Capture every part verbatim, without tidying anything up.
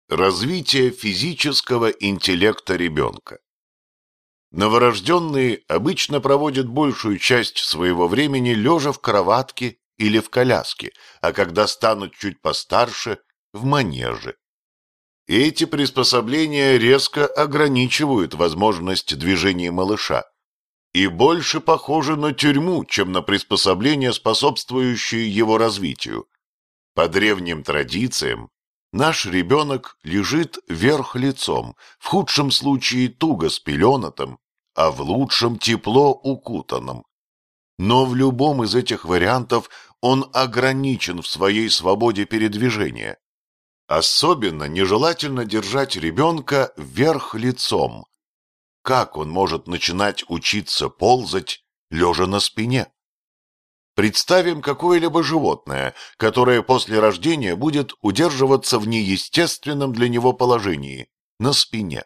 Развитие физического интеллекта ребенка. Новорожденные обычно проводят большую часть своего времени лежа в кроватке или в коляске, а когда станут чуть постарше – в манеже. Эти приспособления резко ограничивают возможность движения малыша и больше похожи на тюрьму, чем на приспособления, способствующие его развитию. По древним традициям, наш ребенок лежит вверх лицом, в худшем случае туго спеленатым, а в лучшем тепло укутанным. Но в любом из этих вариантов он ограничен в своей свободе передвижения. Особенно нежелательно держать ребенка вверх лицом. Как он может начинать учиться ползать, лежа на спине? Представим какое-либо животное, которое после рождения будет удерживаться в неестественном для него положении, на спине.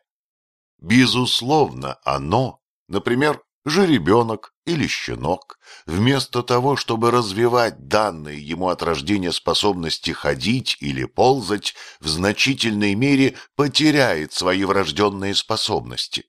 Безусловно, оно, например, жеребенок или щенок, вместо того, чтобы развивать данные ему от рождения способности ходить или ползать, в значительной мере потеряет свои врожденные способности.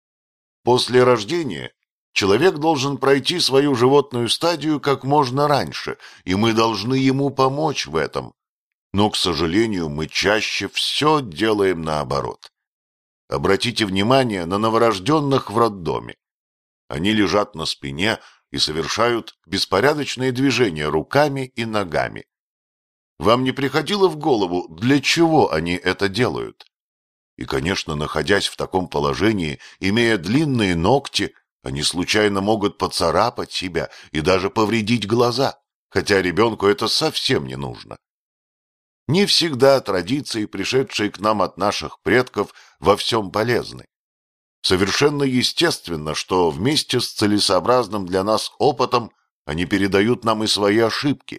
После рождения человек должен пройти свою животную стадию как можно раньше, и мы должны ему помочь в этом. Но, к сожалению, мы чаще все делаем наоборот. Обратите внимание на новорожденных в роддоме. Они лежат на спине и совершают беспорядочные движения руками и ногами. Вам не приходило в голову, для чего они это делают? И, конечно, находясь в таком положении, имея длинные ногти, они случайно могут поцарапать себя и даже повредить глаза, хотя ребенку это совсем не нужно. Не всегда традиции, пришедшие к нам от наших предков, во всем полезны. Совершенно естественно, что вместе с целесообразным для нас опытом они передают нам и свои ошибки.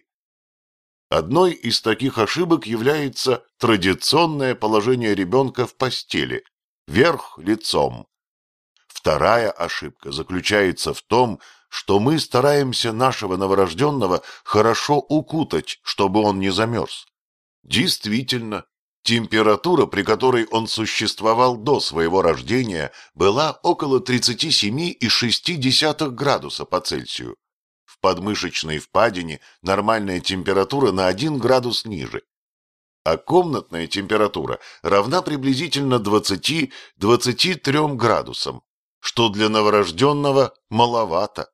Одной из таких ошибок является традиционное положение ребенка в постели, вверх лицом. Вторая ошибка заключается в том, что мы стараемся нашего новорожденного хорошо укутать, чтобы он не замерз. Действительно, температура, при которой он существовал до своего рождения, была около тридцати семи и шести десятых градуса по Цельсию. В подмышечной впадине нормальная температура на один градус ниже. А комнатная температура равна приблизительно двадцати-двадцати трём градусам, что для новорожденного маловато.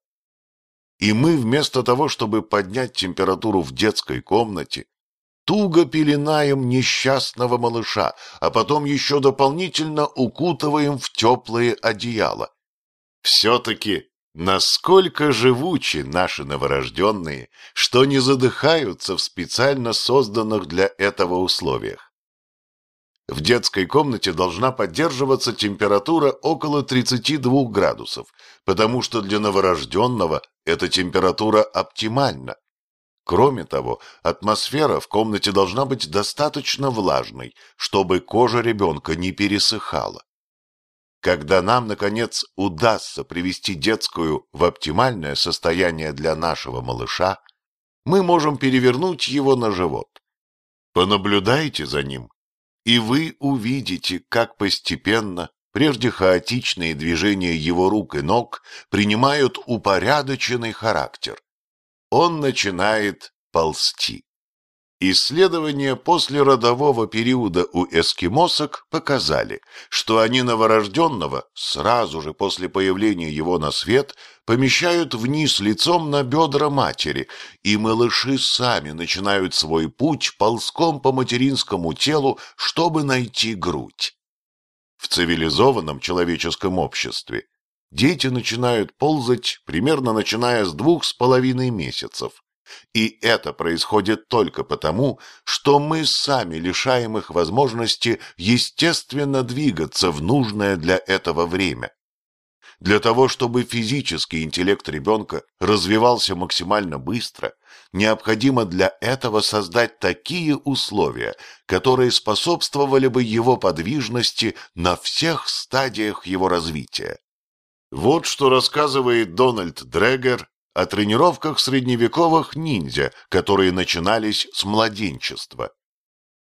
И мы вместо того, чтобы поднять температуру в детской комнате, туго пеленаем несчастного малыша, а потом еще дополнительно укутываем в теплые одеяла. Все-таки насколько живучи наши новорожденные, что не задыхаются в специально созданных для этого условиях. В детской комнате должна поддерживаться температура около тридцати двух градусов, потому что для новорожденного эта температура оптимальна. Кроме того, атмосфера в комнате должна быть достаточно влажной, чтобы кожа ребенка не пересыхала. Когда нам, наконец, удастся привести детскую в оптимальное состояние для нашего малыша, мы можем перевернуть его на живот. Понаблюдайте за ним, и вы увидите, как постепенно прежде хаотичные движения его рук и ног принимают упорядоченный характер. Он начинает ползти. Исследования послеродового периода у эскимосок показали, что они новорожденного сразу же после появления его на свет помещают вниз лицом на бедра матери, и малыши сами начинают свой путь ползком по материнскому телу, чтобы найти грудь. В цивилизованном человеческом обществе дети начинают ползать примерно начиная с двух с половиной месяцев. И это происходит только потому, что мы сами лишаем их возможности естественно двигаться в нужное для этого время. Для того, чтобы физический интеллект ребенка развивался максимально быстро, необходимо для этого создать такие условия, которые способствовали бы его подвижности на всех стадиях его развития. Вот что рассказывает Дональд Дрегер о тренировках средневековых ниндзя, которые начинались с младенчества.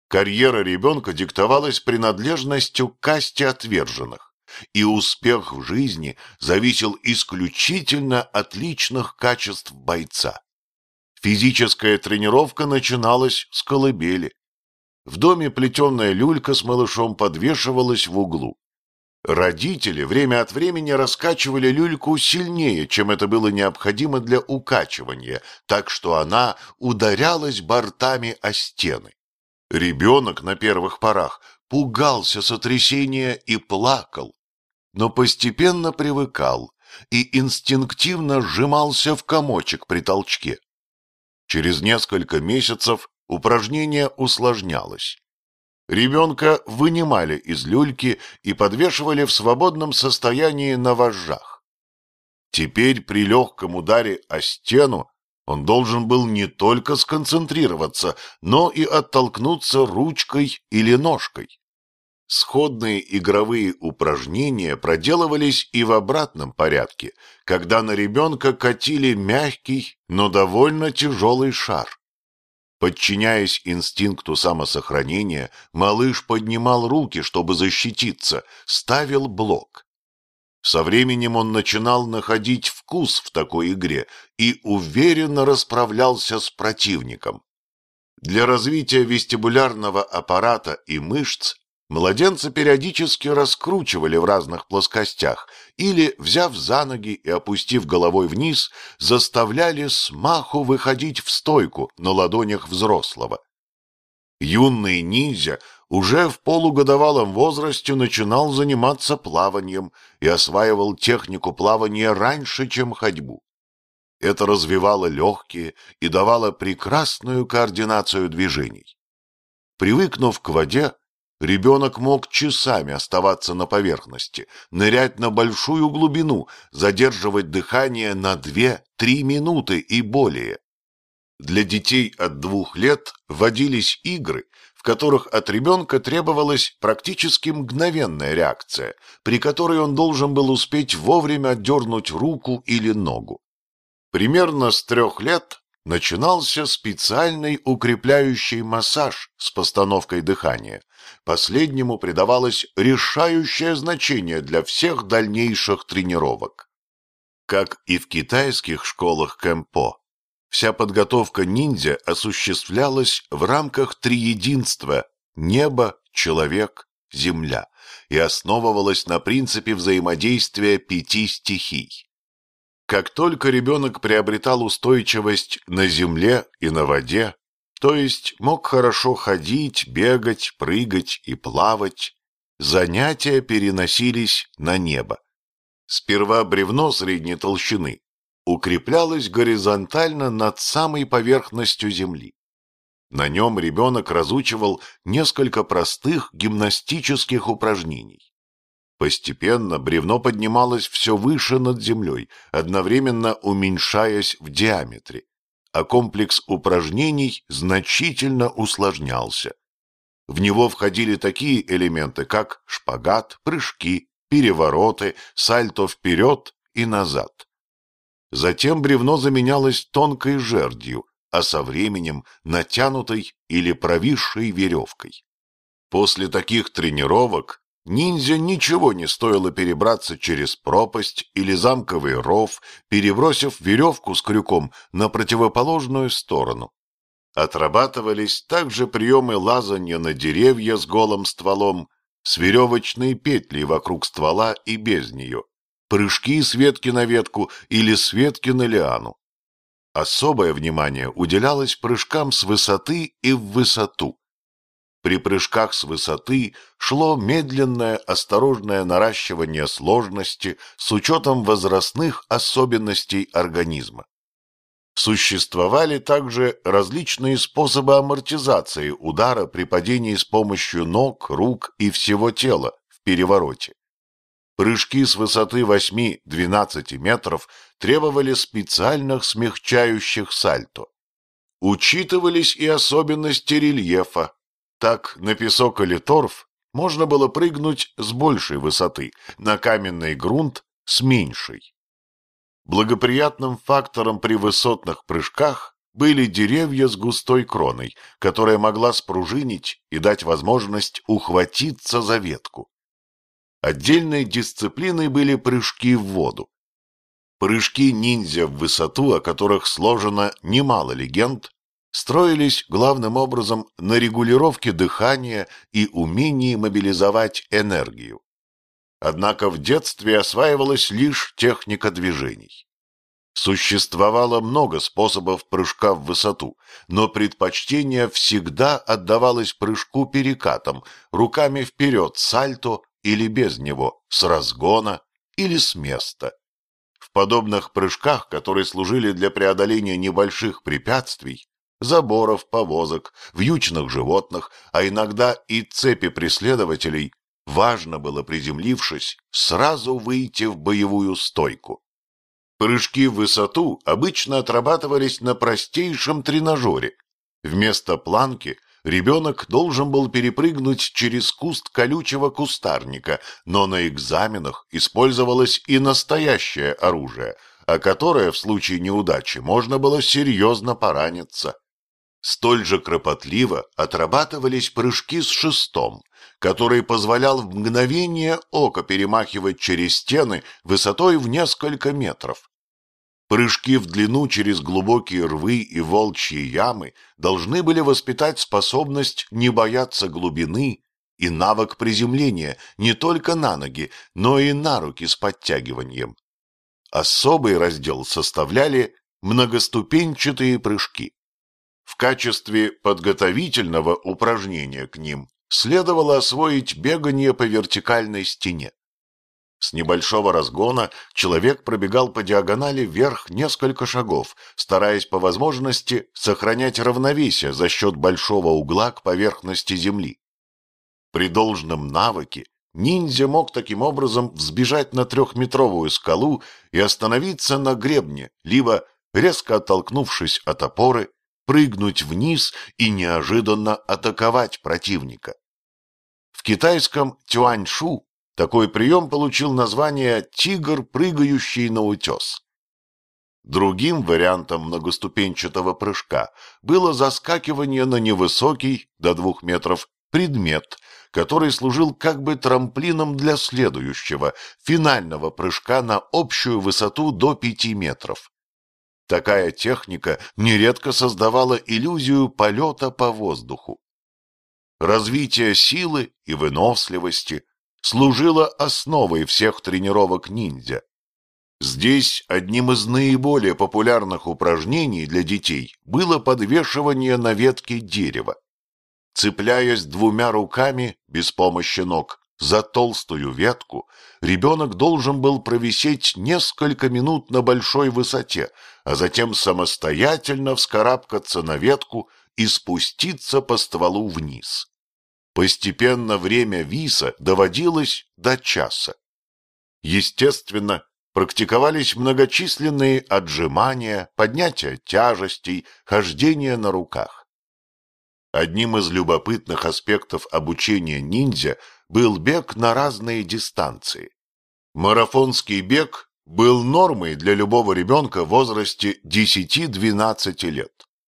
Карьера ребенка диктовалась принадлежностью к касте отверженных, и успех в жизни зависел исключительно от личных качеств бойца. Физическая тренировка начиналась с колыбели. В доме плетеная люлька с малышом подвешивалась в углу. Родители время от времени раскачивали люльку сильнее, чем это было необходимо для укачивания, так что она ударялась бортами о стены. Ребенок на первых порах пугался сотрясения и плакал, но постепенно привыкал и инстинктивно сжимался в комочек при толчке. Через несколько месяцев упражнение усложнялось. Ребенка вынимали из люльки и подвешивали в свободном состоянии на вожжах. Теперь при легком ударе о стену он должен был не только сконцентрироваться, но и оттолкнуться ручкой или ножкой. Сходные игровые упражнения проделывались и в обратном порядке, когда на ребенка катили мягкий, но довольно тяжелый шар. Подчиняясь инстинкту самосохранения, малыш поднимал руки, чтобы защититься, ставил блок. Со временем он начинал находить вкус в такой игре и уверенно расправлялся с противником. Для развития вестибулярного аппарата и мышц младенца периодически раскручивали в разных плоскостях или, взяв за ноги и опустив головой вниз, заставляли смаху выходить в стойку на ладонях взрослого. Юный ниндзя уже в полугодовалом возрасте начинал заниматься плаванием и осваивал технику плавания раньше, чем ходьбу. Это развивало легкие и давало прекрасную координацию движений. Привыкнув к воде, ребенок мог часами оставаться на поверхности, нырять на большую глубину, задерживать дыхание на две-три минуты и более. Для детей от двух лет вводились игры, в которых от ребенка требовалась практически мгновенная реакция, при которой он должен был успеть вовремя отдернуть руку или ногу. Примерно с трех лет начинался специальный укрепляющий массаж с постановкой дыхания. Последнему придавалось решающее значение для всех дальнейших тренировок. Как и в китайских школах кэмпо, вся подготовка ниндзя осуществлялась в рамках триединства небо, человек, земля и основывалась на принципе взаимодействия пяти стихий. Как только ребенок приобретал устойчивость на земле и на воде, то есть мог хорошо ходить, бегать, прыгать и плавать, занятия переносились на небо. Сперва бревно средней толщины укреплялось горизонтально над самой поверхностью земли. На нем ребенок разучивал несколько простых гимнастических упражнений. Постепенно бревно поднималось все выше над землей, одновременно уменьшаясь в диаметре, а комплекс упражнений значительно усложнялся. В него входили такие элементы, как шпагат, прыжки, перевороты, сальто вперед и назад. Затем бревно заменялось тонкой жердью, а со временем натянутой или провисшей веревкой. После таких тренировок ниндзя ничего не стоило перебраться через пропасть или замковый ров, перебросив веревку с крюком на противоположную сторону. Отрабатывались также приемы лазанья на деревья с голым стволом, с веревочной петлей вокруг ствола и без нее, прыжки с ветки на ветку или с ветки на лиану. Особое внимание уделялось прыжкам с высоты и в высоту. При прыжках с высоты шло медленное, осторожное наращивание сложности с учетом возрастных особенностей организма. Существовали также различные способы амортизации удара при падении с помощью ног, рук и всего тела в перевороте. Прыжки с высоты восьми-двенадцати метров требовали специальных смягчающих сальто. Учитывались и особенности рельефа. Так, на песок или торф можно было прыгнуть с большей высоты, на каменный грунт с меньшей. Благоприятным фактором при высотных прыжках были деревья с густой кроной, которая могла спружинить и дать возможность ухватиться за ветку. Отдельной дисциплиной были прыжки в воду. Прыжки ниндзя в высоту, о которых сложено немало легенд, строились главным образом на регулировке дыхания и умении мобилизовать энергию. Однако в детстве осваивалась лишь техника движений. Существовало много способов прыжка в высоту, но предпочтение всегда отдавалось прыжку перекатом, руками вперед сальто или без него, с разгона или с места. В подобных прыжках, которые служили для преодоления небольших препятствий, заборов, повозок, вьючных животных, а иногда и цепи преследователей, важно было, приземлившись, сразу выйти в боевую стойку. Прыжки в высоту обычно отрабатывались на простейшем тренажере. Вместо планки ребенок должен был перепрыгнуть через куст колючего кустарника, но на экзаменах использовалось и настоящее оружие, о которое в случае неудачи можно было серьезно пораниться. Столь же кропотливо отрабатывались прыжки с шестом, который позволял в мгновение ока перемахивать через стены высотой в несколько метров. Прыжки в длину через глубокие рвы и волчьи ямы должны были воспитать способность не бояться глубины и навык приземления не только на ноги, но и на руки с подтягиванием. Особый раздел составляли многоступенчатые прыжки. В качестве подготовительного упражнения к ним следовало освоить бегание по вертикальной стене. С небольшого разгона человек пробегал по диагонали вверх несколько шагов, стараясь по возможности сохранять равновесие за счет большого угла к поверхности земли. При должном навыке ниндзя мог таким образом взбежать на трехметровую скалу и остановиться на гребне, либо, резко оттолкнувшись от опоры, прыгнуть вниз и неожиданно атаковать противника. В китайском тюаньшу такой прием получил название «тигр, прыгающий на утес». Другим вариантом многоступенчатого прыжка было заскакивание на невысокий, до двух метров, предмет, который служил как бы трамплином для следующего, финального прыжка на общую высоту до пяти метров. Такая техника нередко создавала иллюзию полета по воздуху. Развитие силы и выносливости служило основой всех тренировок ниндзя. Здесь одним из наиболее популярных упражнений для детей было подвешивание на ветке дерева. Цепляясь двумя руками, без помощи ног, за толстую ветку, ребенок должен был провисеть несколько минут на большой высоте, а затем самостоятельно вскарабкаться на ветку и спуститься по стволу вниз. Постепенно время виса доводилось до часа. Естественно, практиковались многочисленные отжимания, поднятие тяжестей, хождение на руках. Одним из любопытных аспектов обучения ниндзя был бег на разные дистанции. Марафонский бег был нормой для любого ребенка в возрасте десяти-двенадцати лет.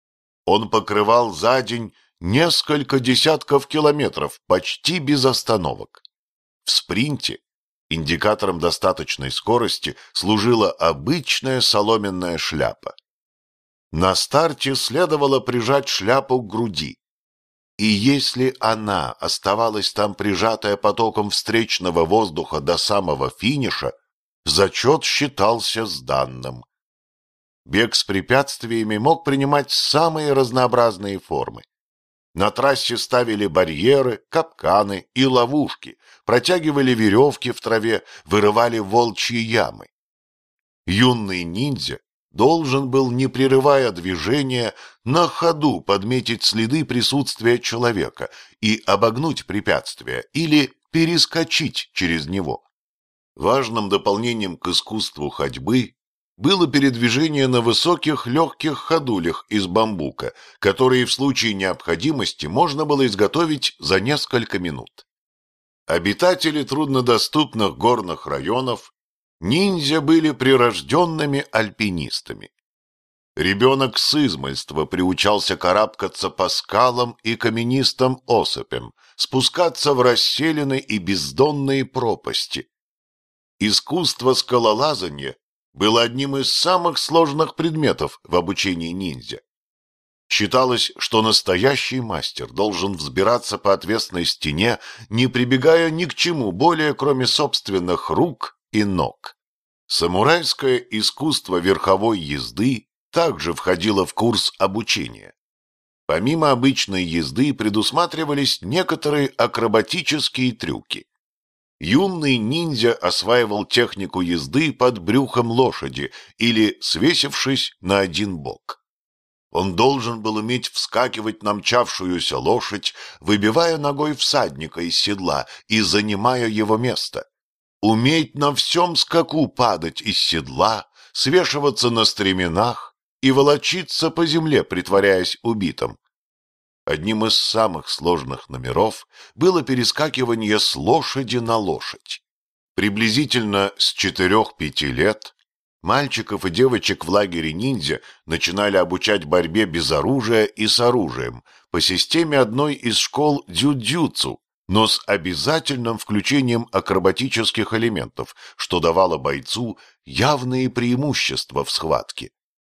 Он покрывал за день несколько десятков километров почти без остановок. В спринте индикатором достаточной скорости служила обычная соломенная шляпа. На старте следовало прижать шляпу к груди, и если она оставалась там прижатая потоком встречного воздуха до самого финиша, зачет считался сданным. Бег с препятствиями мог принимать самые разнообразные формы. На трассе ставили барьеры, капканы и ловушки, протягивали веревки в траве, вырывали волчьи ямы. Юный ниндзя должен был, не прерывая движения, на ходу подметить следы присутствия человека и обогнуть препятствие или перескочить через него. Важным дополнением к искусству ходьбы было передвижение на высоких легких ходулях из бамбука, которые в случае необходимости можно было изготовить за несколько минут. Обитатели труднодоступных горных районов ниндзя были прирожденными альпинистами. Ребенок с измольства приучался карабкаться по скалам и каменистым осыпям, спускаться в расселины и бездонные пропасти. Искусство скалолазания было одним из самых сложных предметов в обучении ниндзя. Считалось, что настоящий мастер должен взбираться по отвесной стене, не прибегая ни к чему более, кроме собственных рук и ног. Самурайское искусство верховой езды также входило в курс обучения. Помимо обычной езды предусматривались некоторые акробатические трюки. Юный ниндзя осваивал технику езды под брюхом лошади или свесившись на один бок. Он должен был уметь вскакивать на мчавшуюся лошадь, выбивая ногой всадника из седла и занимая его место. Уметь на всем скаку падать из седла, свешиваться на стременах и волочиться по земле, притворяясь убитым. Одним из самых сложных номеров было перескакивание с лошади на лошадь. Приблизительно с четырех-пяти лет мальчиков и девочек в лагере ниндзя начинали обучать борьбе без оружия и с оружием по системе одной из школ дзюдзюцу, но с обязательным включением акробатических элементов, что давало бойцу явные преимущества в схватке.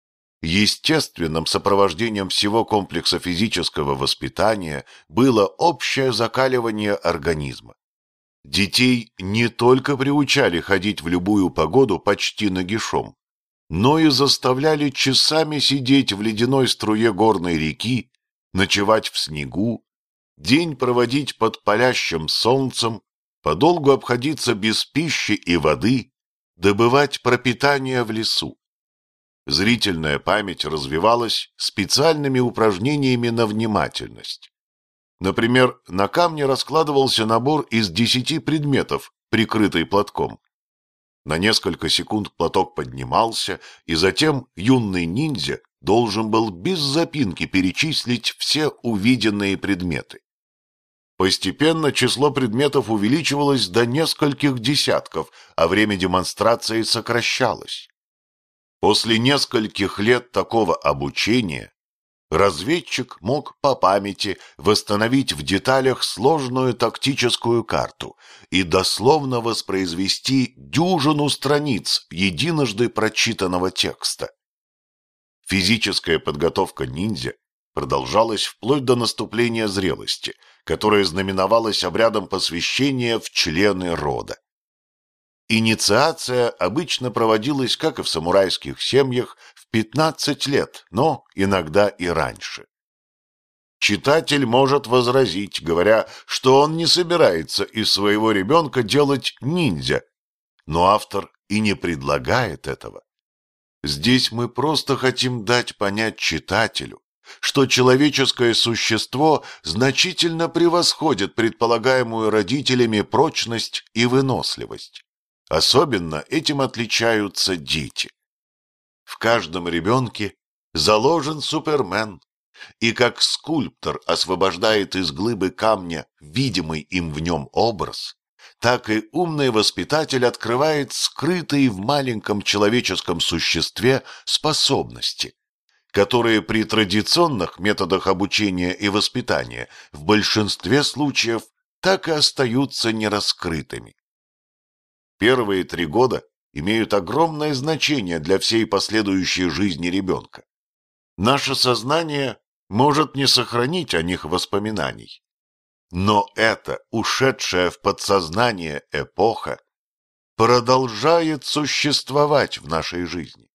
Естественным сопровождением всего комплекса физического воспитания было общее закаливание организма. Детей не только приучали ходить в любую погоду почти нагишом, но и заставляли часами сидеть в ледяной струе горной реки, ночевать в снегу, день проводить под палящим солнцем, подолгу обходиться без пищи и воды, добывать пропитание в лесу. Зрительная память развивалась специальными упражнениями на внимательность. Например, на камне раскладывался набор из десяти предметов, прикрытый платком. На несколько секунд платок поднимался, и затем юный ниндзя должен был без запинки перечислить все увиденные предметы. Постепенно число предметов увеличивалось до нескольких десятков, а время демонстрации сокращалось. После нескольких лет такого обучения разведчик мог по памяти восстановить в деталях сложную тактическую карту и дословно воспроизвести дюжину страниц единожды прочитанного текста. Физическая подготовка ниндзя продолжалась вплоть до наступления зрелости, которое знаменовалось обрядом посвящения в члены рода. Инициация обычно проводилась, как и в самурайских семьях, в пятнадцать лет, но иногда и раньше. Читатель может возразить, говоря, что он не собирается из своего ребенка делать ниндзя, но автор и не предлагает этого. Здесь мы просто хотим дать понять читателю, что человеческое существо значительно превосходит предполагаемую родителями прочность и выносливость. Особенно этим отличаются дети. В каждом ребенке заложен Супермен, и как скульптор освобождает из глыбы камня видимый им в нем образ, так и умный воспитатель открывает скрытые в маленьком человеческом существе способности, которые при традиционных методах обучения и воспитания в большинстве случаев так и остаются нераскрытыми. Первые три года имеют огромное значение для всей последующей жизни ребенка. Наше сознание может не сохранить о них воспоминаний, но эта ушедшая в подсознание эпоха продолжает существовать в нашей жизни.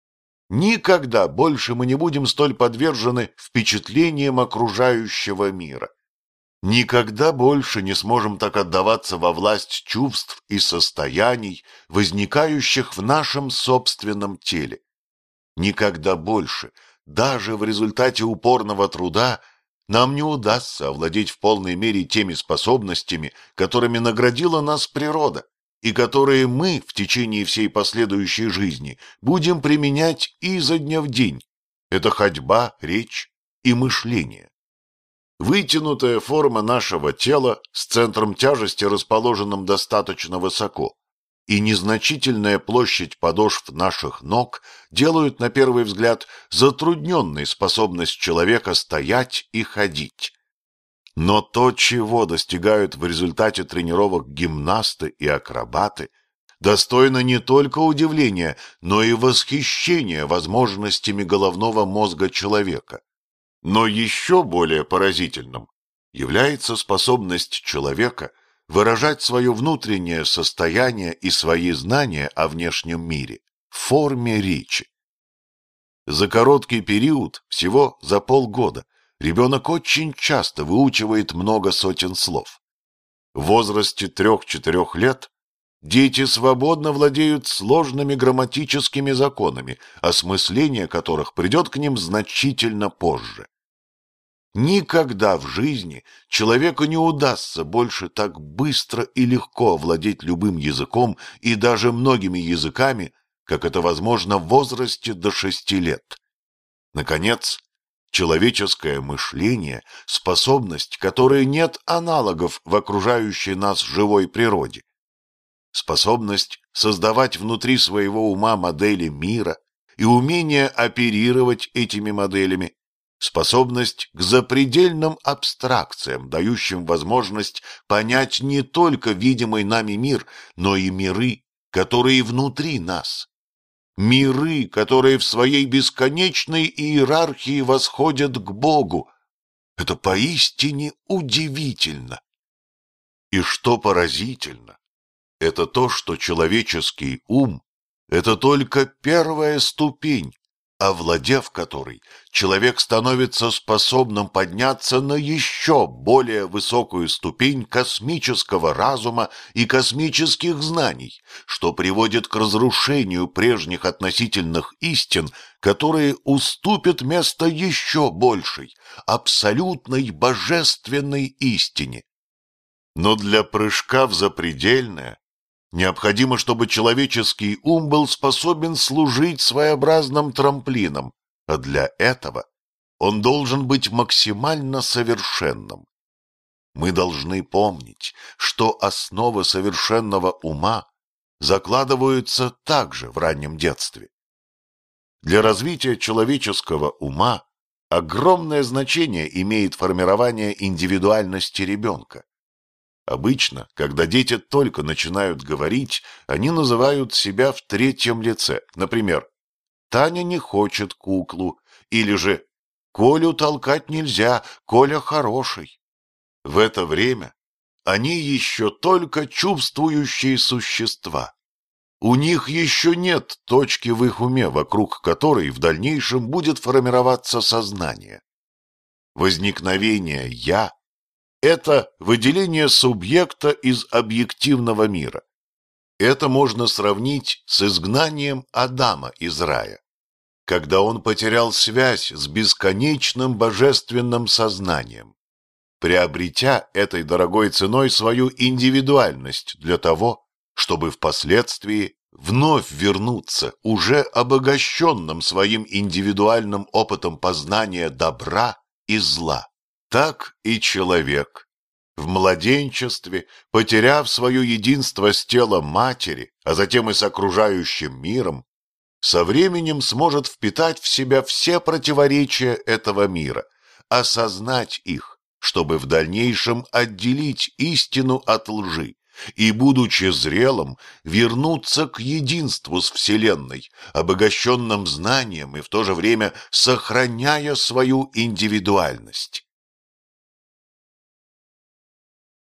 Никогда больше мы не будем столь подвержены впечатлениям окружающего мира. Никогда больше не сможем так отдаваться во власть чувств и состояний, возникающих в нашем собственном теле. Никогда больше, даже в результате упорного труда, нам не удастся овладеть в полной мере теми способностями, которыми наградила нас природа, и которые мы в течение всей последующей жизни будем применять изо дня в день. Это ходьба, речь и мышление. Вытянутая форма нашего тела с центром тяжести, расположенным достаточно высоко, и незначительная площадь подошв наших ног делают, на первый взгляд, затрудненной способность человека стоять и ходить. Но то, чего достигают в результате тренировок гимнасты и акробаты, достойно не только удивления, но и восхищения возможностями головного мозга человека. Но еще более поразительным является способность человека выражать свое внутреннее состояние и свои знания о внешнем мире в форме речи. За короткий период, всего за полгода, ребенок очень часто выучивает много сотен слов. В возрасте трех-четырех лет дети свободно владеют сложными грамматическими законами, осмысление которых придет к ним значительно позже. Никогда в жизни человеку не удастся больше так быстро и легко овладеть любым языком и даже многими языками, как это возможно в возрасте до шести лет. Наконец, человеческое мышление – способность, которой нет аналогов в окружающей нас живой природе. Способность создавать внутри своего ума модели мира и умение оперировать этими моделями, способность к запредельным абстракциям, дающим возможность понять не только видимый нами мир, но и миры, которые внутри нас. Миры, которые в своей бесконечной иерархии восходят к Богу. Это поистине удивительно. И что поразительно, это то, что человеческий ум – это только первая ступень, овладев которой, человек становится способным подняться на еще более высокую ступень космического разума и космических знаний, что приводит к разрушению прежних относительных истин, которые уступят место еще большей, абсолютной божественной истине. Но для прыжка в запредельное необходимо, чтобы человеческий ум был способен служить своеобразным трамплином, а для этого он должен быть максимально совершенным. Мы должны помнить, что основы совершенного ума закладываются также в раннем детстве. Для развития человеческого ума огромное значение имеет формирование индивидуальности ребенка. Обычно, когда дети только начинают говорить, они называют себя в третьем лице. Например, «Таня не хочет куклу» или же «Колю толкать нельзя, Коля хороший». В это время они еще только чувствующие существа. У них еще нет точки в их уме, вокруг которой в дальнейшем будет формироваться сознание. Возникновение «я» — это выделение субъекта из объективного мира. Это можно сравнить с изгнанием Адама из рая, когда он потерял связь с бесконечным божественным сознанием, приобретя этой дорогой ценой свою индивидуальность для того, чтобы впоследствии вновь вернуться уже обогащенным своим индивидуальным опытом познания добра и зла. Так и человек, в младенчестве, потеряв свое единство с телом матери, а затем и с окружающим миром, со временем сможет впитать в себя все противоречия этого мира, осознать их, чтобы в дальнейшем отделить истину от лжи и, будучи зрелым, вернуться к единству с Вселенной, обогащенным знанием и в то же время сохраняя свою индивидуальность.